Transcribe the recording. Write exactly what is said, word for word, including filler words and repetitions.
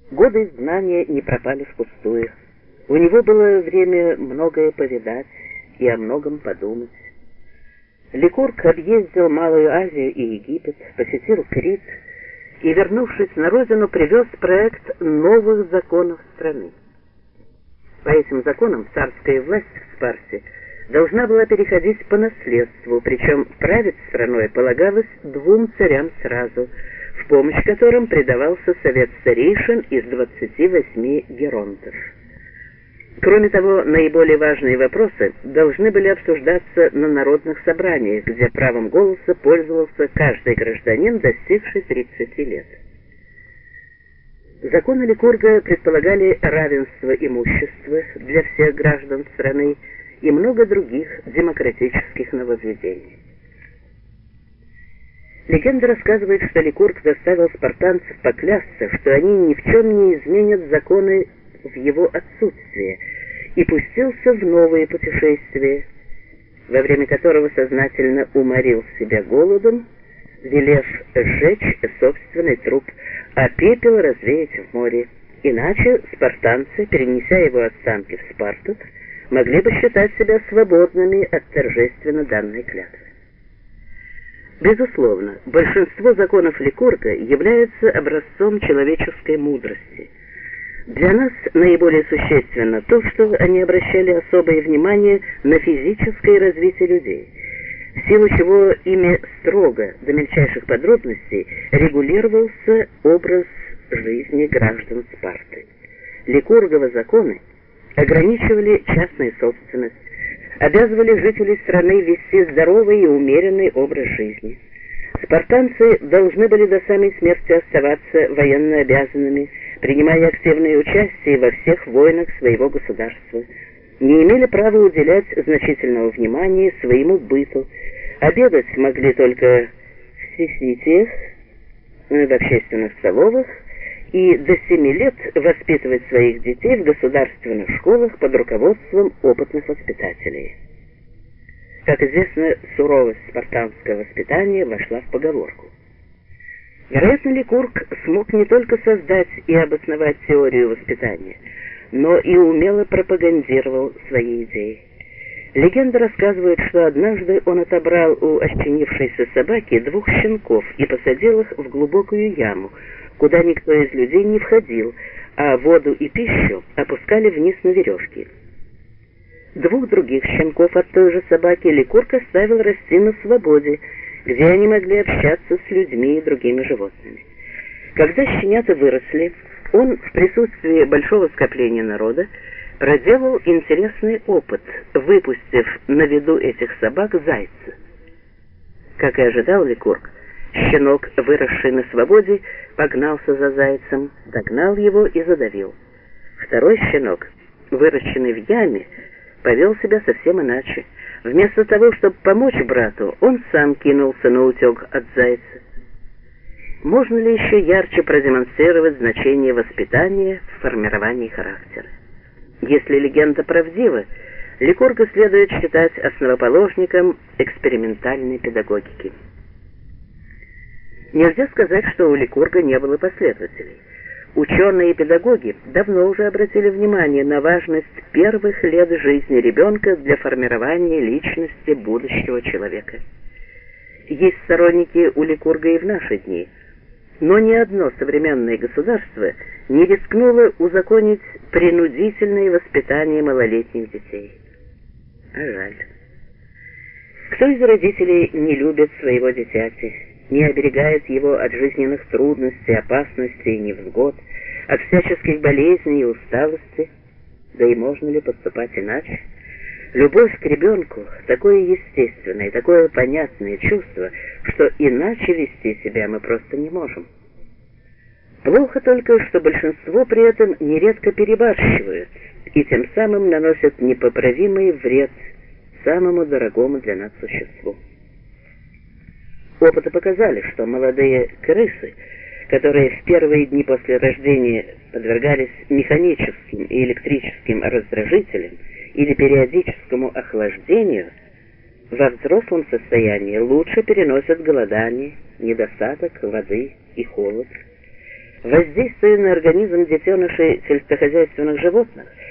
Годы изгнания не пропали впустую. У него было время многое повидать и о многом подумать. Ликург объездил Малую Азию и Египет, посетил Крит и, вернувшись на родину, привез проект новых законов страны. По этим законам царская власть в Спарсе должна была переходить по наследству, причем править страной полагалось двум царям сразу, в помощь которым предавался совет старейшин из двадцати восьми геронтов. Кроме того, наиболее важные вопросы должны были обсуждаться на народных собраниях, где правом голоса пользовался каждый гражданин, достигший тридцати лет. Законы Ликурга предполагали равенство имущества для всех граждан страны и много других демократических нововведений. Легенда рассказывает, что Ликург заставил спартанцев поклясться, что они ни в чем не изменят законы в его отсутствие, и пустился в новые путешествия, во время которого сознательно уморил себя голодом, велев сжечь собственный труп, а пепел развеять в море. Иначе спартанцы, перенеся его останки в Спарту, могли бы считать себя свободными от торжественно данной клятвы. Безусловно, большинство законов Ликурга является образцом человеческой мудрости. Для нас наиболее существенно то, что они обращали особое внимание на физическое развитие людей, в силу чего ими строго, до мельчайших подробностей, регулировался образ жизни граждан Спарты. Ликурговы законы ограничивали частную собственность, обязывали жителей страны вести здоровый и умеренный образ жизни. Спартанцы должны были до самой смерти оставаться военно обязанными, принимая активное участие во всех войнах своего государства, не имели права уделять значительного внимания своему быту, обедать могли только в сеситиях, в общественных столовых, и до семи лет воспитывать своих детей в государственных школах под руководством опытных воспитателей. Как известно, суровость спартанского воспитания вошла в поговорку. Вероятно, Ликург смог не только создать и обосновать теорию воспитания, но и умело пропагандировал свои идеи. Легенда рассказывает, что однажды он отобрал у ощенившейся собаки двух щенков и посадил их в глубокую яму, куда никто из людей не входил, а воду и пищу опускали вниз на веревки. Двух других щенков от той же собаки Ликург оставил расти на свободе, где они могли общаться с людьми и другими животными. Когда щенята выросли, он в присутствии большого скопления народа проделал интересный опыт, выпустив на виду этих собак зайца. Как и ожидал Ликург, щенок, выросший на свободе, погнался за зайцем, догнал его и задавил. Второй щенок, выращенный в яме, повел себя совсем иначе. Вместо того, чтобы помочь брату, он сам кинулся на утек от зайца. Можно ли еще ярче продемонстрировать значение воспитания в формировании характера? Если легенда правдива, Ликурга следует считать основоположником экспериментальной педагогики. Нельзя сказать, что у Ликурга не было последователей. Ученые и педагоги давно уже обратили внимание на важность первых лет жизни ребенка для формирования личности будущего человека. Есть сторонники у Ликурга и в наши дни, но ни одно современное государство не рискнуло узаконить принудительное воспитание малолетних детей. А жаль. Кто из родителей не любит своего дитяти, не оберегает его от жизненных трудностей, опасностей и невзгод, от всяческих болезней и усталости? Да и можно ли поступать иначе? Любовь к ребенку — такое естественное, такое понятное чувство, что иначе вести себя мы просто не можем. Плохо только, что большинство при этом нередко перебарщивают и тем самым наносят непоправимый вред самому дорогому для нас существу. Опыты показали, что молодые крысы, которые в первые дни после рождения подвергались механическим и электрическим раздражителям или периодическому охлаждению, во взрослом состоянии лучше переносят голодание, недостаток воды и холод. Воздействуя на организм детенышей сельскохозяйственных животных,